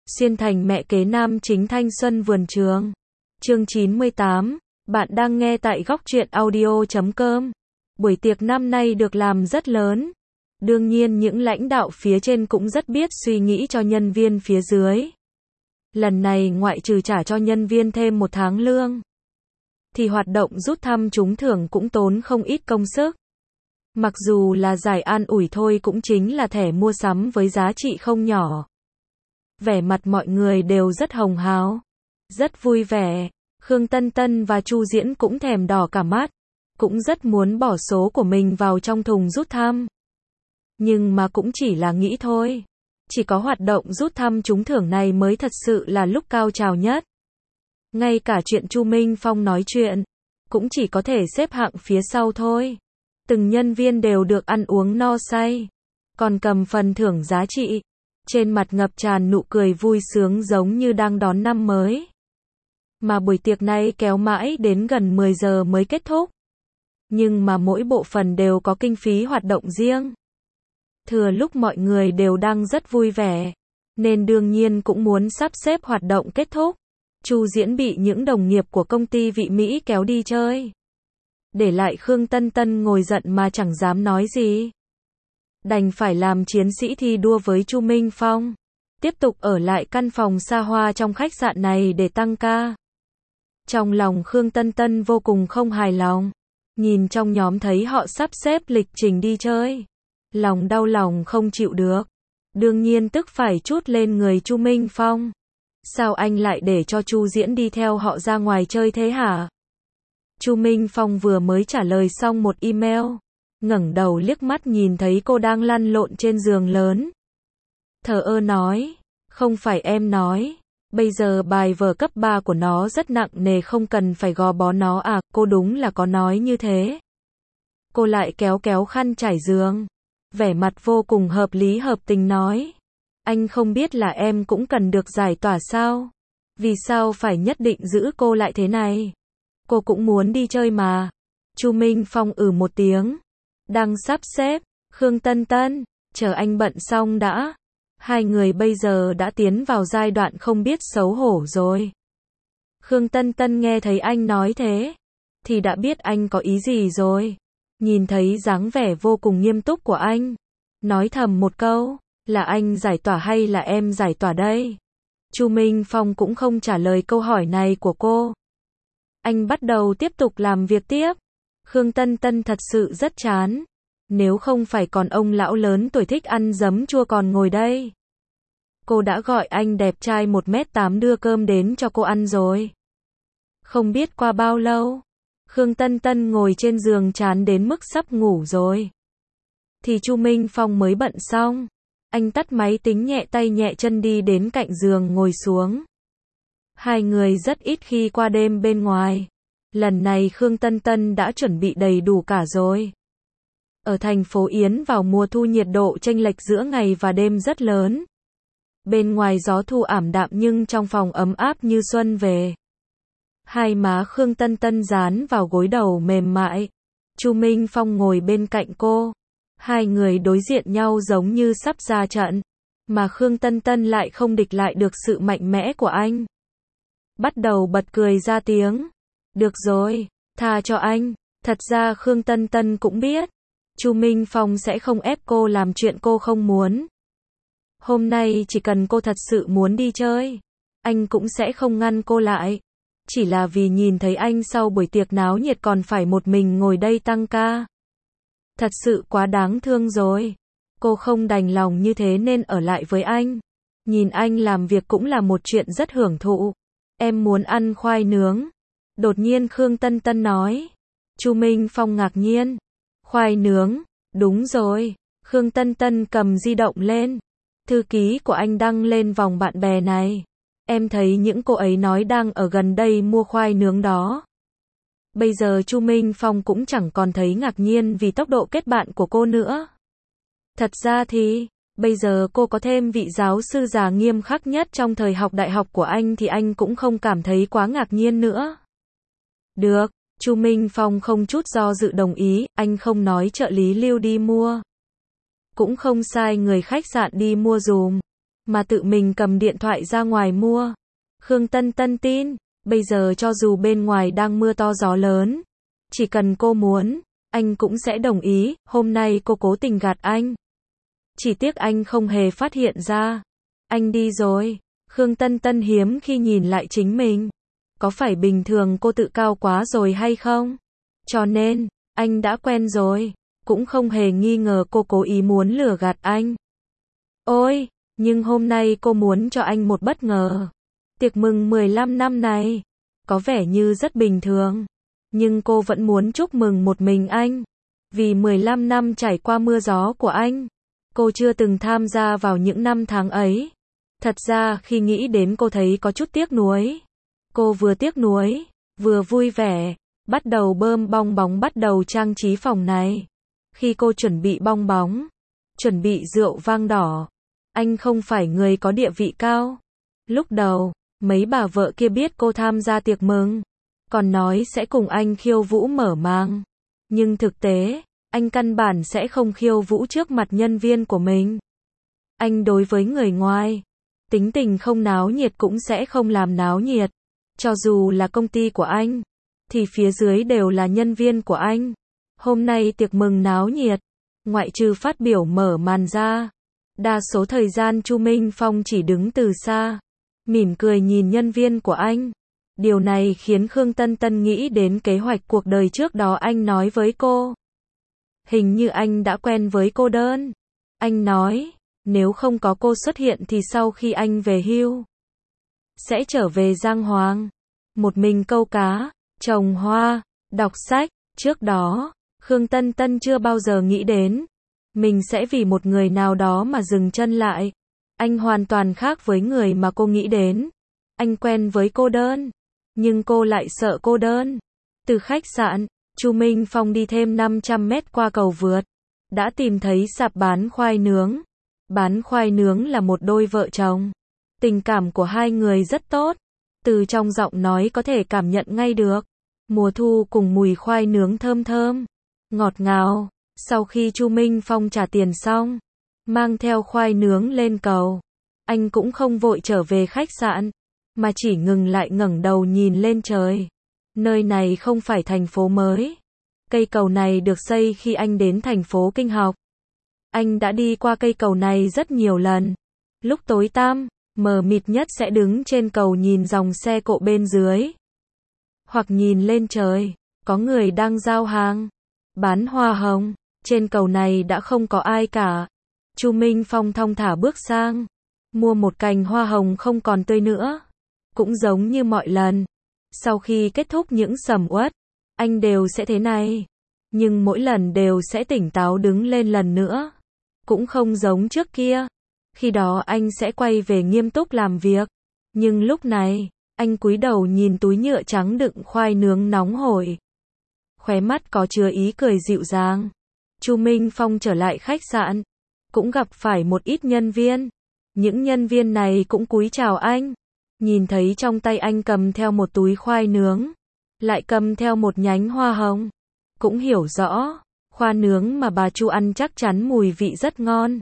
Xuyên thành mẹ kế nam chính thanh xuân vườn trường. Chương 98, bạn đang nghe tại góc truyện audio.com. Buổi tiệc năm nay được làm rất lớn. Đương nhiên những lãnh đạo phía trên cũng rất biết suy nghĩ cho nhân viên phía dưới. Lần này ngoại trừ trả cho nhân viên thêm 1 tháng lương, thì hoạt động rút thăm trúng thưởng cũng tốn không ít công sức. Mặc dù là giải an ủi thôi cũng chính là thẻ mua sắm với giá trị không nhỏ. Vẻ mặt mọi người đều rất hồng hào, rất vui vẻ. Khương Tân Tân và Chu Diễn cũng thèm đỏ cả mắt, cũng rất muốn bỏ số của mình vào trong thùng rút thăm. Nhưng mà cũng chỉ là nghĩ thôi. Chỉ có hoạt động rút thăm trúng thưởng này mới thật sự là lúc cao trào nhất. Ngay cả chuyện Chu Minh Phong nói chuyện, cũng chỉ có thể xếp hạng phía sau thôi. Từng nhân viên đều được ăn uống no say, còn cầm phần thưởng giá trị. Trên mặt ngập tràn nụ cười vui sướng giống như đang đón năm mới. Mà buổi tiệc này kéo mãi đến gần 10 giờ mới kết thúc. Nhưng mà mỗi bộ phận đều có kinh phí hoạt động riêng. Thừa lúc mọi người đều đang rất vui vẻ, nên đương nhiên cũng muốn sắp xếp hoạt động kết thúc. Chu Diễn bị những đồng nghiệp của công ty Vị Mỹ kéo đi chơi. Để lại Khương Tân Tân ngồi giận mà chẳng dám nói gì. Đành phải làm chiến sĩ thi đua với Chu Minh Phong. Tiếp tục ở lại căn phòng xa hoa trong khách sạn này để tăng ca. Trong lòng Khương Tân Tân vô cùng không hài lòng. Nhìn trong nhóm thấy họ sắp xếp lịch trình đi chơi. Lòng đau lòng không chịu được. Đương nhiên tức phải trút lên người Chu Minh Phong. Sao anh lại để cho Chu Diễn đi theo họ ra ngoài chơi thế hả? Chu Minh Phong vừa mới trả lời xong một email. Ngẩng đầu liếc mắt nhìn thấy cô đang lăn lộn trên giường lớn. Thờ ơ nói, không phải em nói, bây giờ bài vở cấp 3 của nó rất nặng nề không cần phải gò bó nó à, cô đúng là có nói như thế. Cô lại kéo kéo khăn trải giường, vẻ mặt vô cùng hợp lý hợp tình nói. Anh không biết là em cũng cần được giải tỏa sao? Vì sao phải nhất định giữ cô lại thế này? Cô cũng muốn đi chơi mà. Chu Minh Phong một tiếng. Đang sắp xếp, Khương Tân Tân, chờ anh bận xong đã. Hai người bây giờ đã tiến vào giai đoạn không biết xấu hổ rồi. Khương Tân Tân nghe thấy anh nói thế, thì đã biết anh có ý gì rồi. Nhìn thấy dáng vẻ vô cùng nghiêm túc của anh, nói thầm một câu, là anh giải tỏa hay là em giải tỏa đây? Chu Minh Phong cũng không trả lời câu hỏi này của cô. Anh bắt đầu tiếp tục làm việc tiếp. Khương Tân Tân thật sự rất chán. Nếu không phải còn ông lão lớn tuổi thích ăn giấm chua còn ngồi đây. Cô đã gọi anh đẹp trai 1m8 đưa cơm đến cho cô ăn rồi. Không biết qua bao lâu, Khương Tân Tân ngồi trên giường chán đến mức sắp ngủ rồi. Thì Chu Minh Phong mới bận xong. Anh tắt máy tính nhẹ tay nhẹ chân đi đến cạnh giường ngồi xuống. Hai người rất ít khi qua đêm bên ngoài. Lần này Khương Tân Tân đã chuẩn bị đầy đủ cả rồi. Ở thành phố Yến vào mùa thu nhiệt độ chênh lệch giữa ngày và đêm rất lớn. Bên ngoài gió thu ảm đạm nhưng trong phòng ấm áp như xuân về. Hai má Khương Tân Tân dán vào gối đầu mềm mại. Chu Minh Phong ngồi bên cạnh cô. Hai người đối diện nhau giống như sắp ra trận. Mà Khương Tân Tân lại không địch lại được sự mạnh mẽ của anh. Bắt đầu bật cười ra tiếng. Được rồi, tha cho anh. Thật ra Khương Tân Tân cũng biết. Chu Minh Phong sẽ không ép cô làm chuyện cô không muốn. Hôm nay chỉ cần cô thật sự muốn đi chơi, anh cũng sẽ không ngăn cô lại. Chỉ là vì nhìn thấy anh sau buổi tiệc náo nhiệt còn phải một mình ngồi đây tăng ca. Thật sự quá đáng thương rồi. Cô không đành lòng như thế nên ở lại với anh. Nhìn anh làm việc cũng là một chuyện rất hưởng thụ. Em muốn ăn khoai nướng. Đột nhiên Khương Tân Tân nói. Chu Minh Phong ngạc nhiên. Khoai nướng, đúng rồi. Khương Tân Tân cầm di động lên. Thư ký của anh đăng lên vòng bạn bè này. Em thấy những cô ấy nói đang ở gần đây mua khoai nướng đó. Bây giờ Chu Minh Phong cũng chẳng còn thấy ngạc nhiên vì tốc độ kết bạn của cô nữa. Thật ra thì, bây giờ cô có thêm vị giáo sư già nghiêm khắc nhất trong thời học đại học của anh thì anh cũng không cảm thấy quá ngạc nhiên nữa. Được. Chu Minh Phong không chút do dự đồng ý, anh không nói trợ lý Lưu đi mua. Cũng không sai người khách sạn đi mua dùm. mà tự mình cầm điện thoại ra ngoài mua. Khương Tân Tân tin, bây giờ cho dù bên ngoài đang mưa to gió lớn, chỉ cần cô muốn, anh cũng sẽ đồng ý. Hôm nay cô cố tình gạt anh. Chỉ tiếc anh không hề phát hiện ra. Anh đi rồi. Khương Tân Tân hiếm khi nhìn lại chính mình. Có phải bình thường cô tự cao quá rồi hay không? Cho nên, anh đã quen rồi. Cũng không hề nghi ngờ cô cố ý muốn lừa gạt anh. Ôi, nhưng hôm nay cô muốn cho anh một bất ngờ. Tiệc mừng 15 năm này, có vẻ như rất bình thường. Nhưng cô vẫn muốn chúc mừng một mình anh. Vì 15 năm trải qua mưa gió của anh, cô chưa từng tham gia vào những năm tháng ấy. Thật ra khi nghĩ đến cô thấy có chút tiếc nuối. Cô vừa tiếc nuối, vừa vui vẻ, bắt đầu bơm bong bóng, bắt đầu trang trí phòng này. Khi cô chuẩn bị bong bóng, chuẩn bị rượu vang đỏ, anh không phải người có địa vị cao. Lúc đầu, mấy bà vợ kia biết cô tham gia tiệc mừng, còn nói sẽ cùng anh khiêu vũ mở màn. Nhưng thực tế, anh căn bản sẽ không khiêu vũ trước mặt nhân viên của mình. Anh đối với người ngoài, tính tình không náo nhiệt cũng sẽ không làm náo nhiệt. Cho dù là công ty của anh, thì phía dưới đều là nhân viên của anh. Hôm nay tiệc mừng náo nhiệt, ngoại trừ phát biểu mở màn ra, đa số thời gian Chu Minh Phong chỉ đứng từ xa, mỉm cười nhìn nhân viên của anh. Điều này khiến Khương Tân Tân nghĩ đến kế hoạch cuộc đời trước đó anh nói với cô. Hình như anh đã quen với cô đơn. Anh nói, nếu không có cô xuất hiện thì sau khi anh về hưu, sẽ trở về Giang Hoang, một mình câu cá, trồng hoa, đọc sách. Trước đó, Khương Tân Tân chưa bao giờ nghĩ đến mình sẽ vì một người nào đó mà dừng chân lại. Anh hoàn toàn khác với người mà cô nghĩ đến. Anh quen với cô đơn, nhưng cô lại sợ cô đơn. Từ khách sạn, Chu Minh Phong đi thêm 500 mét qua cầu vượt, đã tìm thấy sạp bán khoai nướng. Bán khoai nướng là một đôi vợ chồng. Tình cảm của hai người rất tốt. Từ trong giọng nói có thể cảm nhận ngay được. Mùa thu cùng mùi khoai nướng thơm thơm, ngọt ngào. Sau khi Chu Minh Phong trả tiền xong, mang theo khoai nướng lên cầu, anh cũng không vội trở về khách sạn, mà chỉ ngừng lại ngẩng đầu nhìn lên trời. Nơi này không phải thành phố mới. Cây cầu này được xây khi anh đến thành phố Kinh học. Anh đã đi qua cây cầu này rất nhiều lần. Lúc tối tăm, mờ mịt nhất sẽ đứng trên cầu nhìn dòng xe cộ bên dưới. Hoặc nhìn lên trời, có người đang giao hàng, bán hoa hồng. Trên cầu này đã không có ai cả. Chu Minh Phong thong thả bước sang, mua một cành hoa hồng không còn tươi nữa. Cũng giống như mọi lần, sau khi kết thúc những sầm uất, anh đều sẽ thế này. Nhưng mỗi lần đều sẽ tỉnh táo đứng lên lần nữa. Cũng không giống trước kia. Khi đó anh sẽ quay về nghiêm túc làm việc. Nhưng lúc này, anh cúi đầu nhìn túi nhựa trắng đựng khoai nướng nóng hổi. Khóe mắt có chứa ý cười dịu dàng. Chu Minh Phong trở lại khách sạn, cũng gặp phải một ít nhân viên. Những nhân viên này cũng cúi chào anh. Nhìn thấy trong tay anh cầm theo một túi khoai nướng, lại cầm theo một nhánh hoa hồng. Cũng hiểu rõ, khoai nướng mà bà Chu ăn chắc chắn mùi vị rất ngon.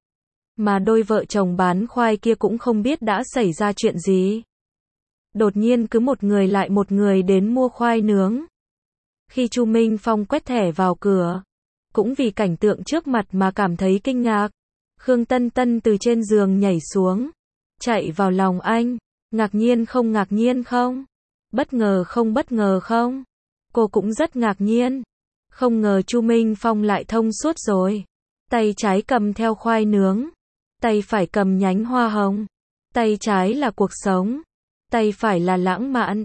Mà đôi vợ chồng bán khoai kia cũng không biết đã xảy ra chuyện gì. Đột nhiên cứ một người lại một người đến mua khoai nướng. Khi Chu Minh Phong quét thẻ vào cửa, cũng vì cảnh tượng trước mặt mà cảm thấy kinh ngạc. Khương Tân Tân từ trên giường nhảy xuống, chạy vào lòng anh. Ngạc nhiên không? Bất ngờ không? Cô cũng rất ngạc nhiên. Không ngờ Chu Minh Phong lại thông suốt rồi. Tay trái cầm theo khoai nướng, tay phải cầm nhánh hoa hồng. Tay trái là cuộc sống, tay phải là lãng mạn.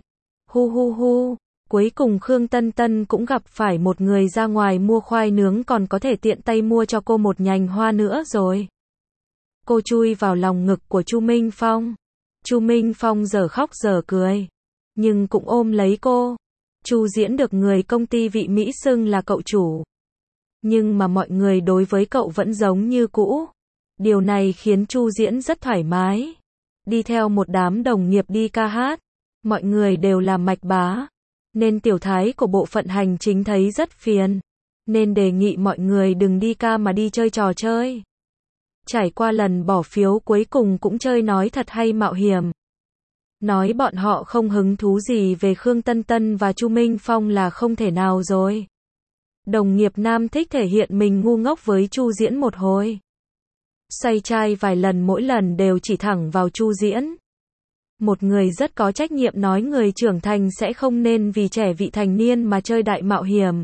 Hu. Cuối cùng Khương Tân Tân cũng gặp phải một người ra ngoài mua khoai nướng còn có thể tiện tay mua cho cô một nhành hoa nữa rồi. Cô chui vào lòng ngực của Chu Minh Phong. Chu Minh Phong giờ khóc giờ cười, nhưng cũng ôm lấy cô. Chu Diễn được người công ty Vị Mỹ xưng là cậu chủ. Nhưng mà mọi người đối với cậu vẫn giống như cũ. Điều này khiến Chu Diễn rất thoải mái. Đi theo một đám đồng nghiệp đi ca hát, mọi người đều là mạch bá. Nên tiểu thái của bộ phận hành chính thấy rất phiền. Nên đề nghị mọi người đừng đi ca mà đi chơi trò chơi. Trải qua lần bỏ phiếu cuối cùng cũng chơi nói thật hay mạo hiểm. Nói bọn họ không hứng thú gì về Khương Tân Tân và Chu Minh Phong là không thể nào rồi. Đồng nghiệp nam thích thể hiện mình ngu ngốc với Chu Diễn một hồi. Xoay chai vài lần, mỗi lần đều chỉ thẳng vào Chu Diễn. Một người rất có trách nhiệm nói người trưởng thành sẽ không nên vì trẻ vị thành niên mà chơi đại mạo hiểm.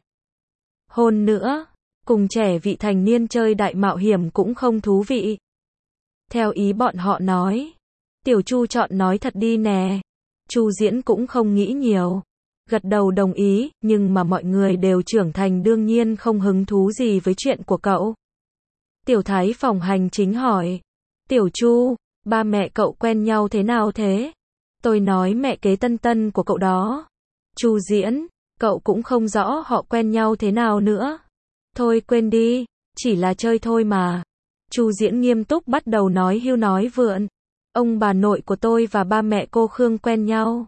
Hơn nữa, cùng trẻ vị thành niên chơi đại mạo hiểm cũng không thú vị. Theo ý bọn họ nói, Tiểu Chu chọn nói thật đi nè. Chu Diễn cũng không nghĩ nhiều, gật đầu đồng ý, nhưng mà mọi người đều trưởng thành đương nhiên không hứng thú gì với chuyện của cậu. Tiểu Thái phòng hành chính hỏi, Tiểu Chu, ba mẹ cậu quen nhau thế nào thế? Tôi nói mẹ kế Tân Tân của cậu đó. Chu Diễn, cậu cũng không rõ họ quen nhau thế nào nữa. Thôi quên đi, chỉ là chơi thôi mà. Chu Diễn nghiêm túc bắt đầu nói hưu nói vượn. Ông bà nội của tôi và ba mẹ cô Khương quen nhau.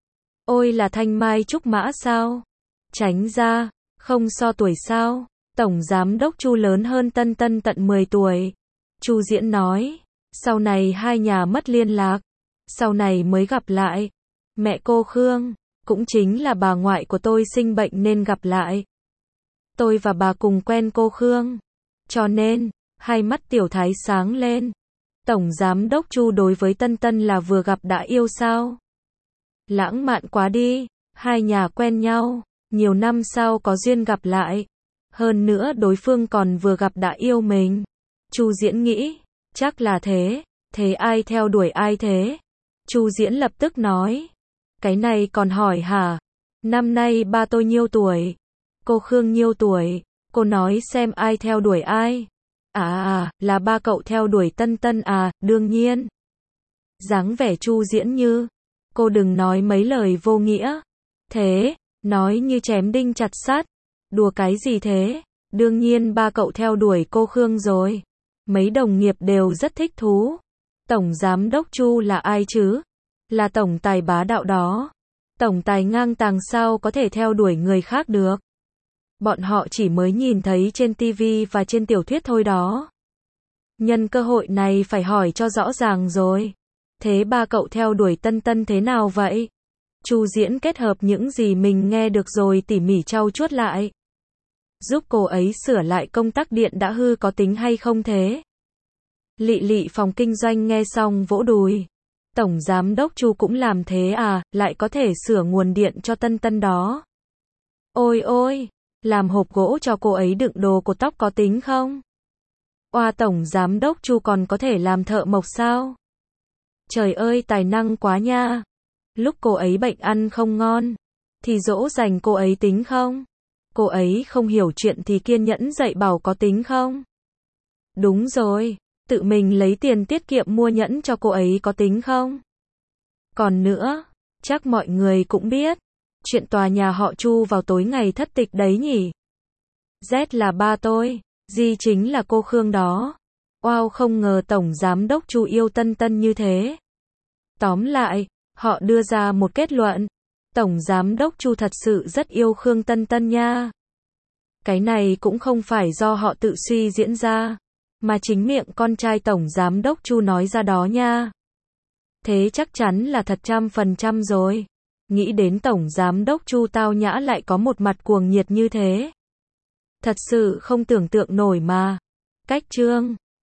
Ôi là thanh mai trúc mã sao? Tránh ra, không so tuổi sao? Tổng giám đốc Chu lớn hơn Tân Tân tận 10 tuổi. Chu Diễn nói, sau này hai nhà mất liên lạc, sau này mới gặp lại. Mẹ cô Khương, cũng chính là bà ngoại của tôi sinh bệnh nên gặp lại. Tôi và bà cùng quen cô Khương. Cho nên, hai mắt Tiểu Thái sáng lên. Tổng giám đốc Chu đối với Tân Tân là vừa gặp đã yêu sao? Lãng mạn quá đi, hai nhà quen nhau, nhiều năm sau có duyên gặp lại. Hơn nữa đối phương còn vừa gặp đã yêu mình. Chu Diễn nghĩ, chắc là thế, thế ai theo đuổi ai thế? Chu Diễn lập tức nói, cái này còn hỏi hả? Năm nay ba tôi nhiêu tuổi? Cô Khương nhiêu tuổi? Cô nói xem ai theo đuổi ai? Là ba cậu theo đuổi Tân Tân à, đương nhiên. Dáng vẻ Chu Diễn như, cô đừng nói mấy lời vô nghĩa. Thế, nói như chém đinh chặt sắt. Đùa cái gì thế? Đương nhiên ba cậu theo đuổi cô Khương rồi. Mấy đồng nghiệp đều rất thích thú. Tổng giám đốc Chu là ai chứ? Là tổng tài bá đạo đó. Tổng tài ngang tàng sao có thể theo đuổi người khác được? Bọn họ chỉ mới nhìn thấy trên TV và trên tiểu thuyết thôi đó. Nhân cơ hội này phải hỏi cho rõ ràng rồi. Thế ba cậu theo đuổi Tân Tân thế nào vậy? Chu Diễn kết hợp những gì mình nghe được rồi tỉ mỉ trau chuốt lại. Giúp cô ấy sửa lại công tắc điện đã hư có tính hay không thế? Lị lị phòng kinh doanh nghe xong vỗ đùi. Tổng giám đốc Chu cũng làm thế à, lại có thể sửa nguồn điện cho Tân Tân đó. Ôi ôi, làm hộp gỗ cho cô ấy đựng đồ cột tóc có tính không? Oa tổng giám đốc Chu còn có thể làm thợ mộc sao? Trời ơi tài năng quá nha. Lúc cô ấy bệnh ăn không ngon, thì dỗ dành cô ấy tính không? Cô ấy không hiểu chuyện thì kiên nhẫn dạy bảo có tính không? Đúng rồi, tự mình lấy tiền tiết kiệm mua nhẫn cho cô ấy có tính không? Còn nữa, chắc mọi người cũng biết, chuyện tòa nhà họ Chu vào tối ngày thất tịch đấy nhỉ? Z là ba tôi, G chính là cô Khương đó. Wow, không ngờ tổng giám đốc Chu yêu Tân Tân như thế. Tóm lại, họ đưa ra một kết luận. Tổng giám đốc Chu thật sự rất yêu Khương Tân Tân nha. Cái này cũng không phải do họ tự suy diễn ra, mà chính miệng con trai tổng giám đốc Chu nói ra đó nha. Thế chắc chắn là thật 100% rồi. Nghĩ đến tổng giám đốc Chu tao nhã lại có một mặt cuồng nhiệt như thế. Thật sự không tưởng tượng nổi mà. Cách chương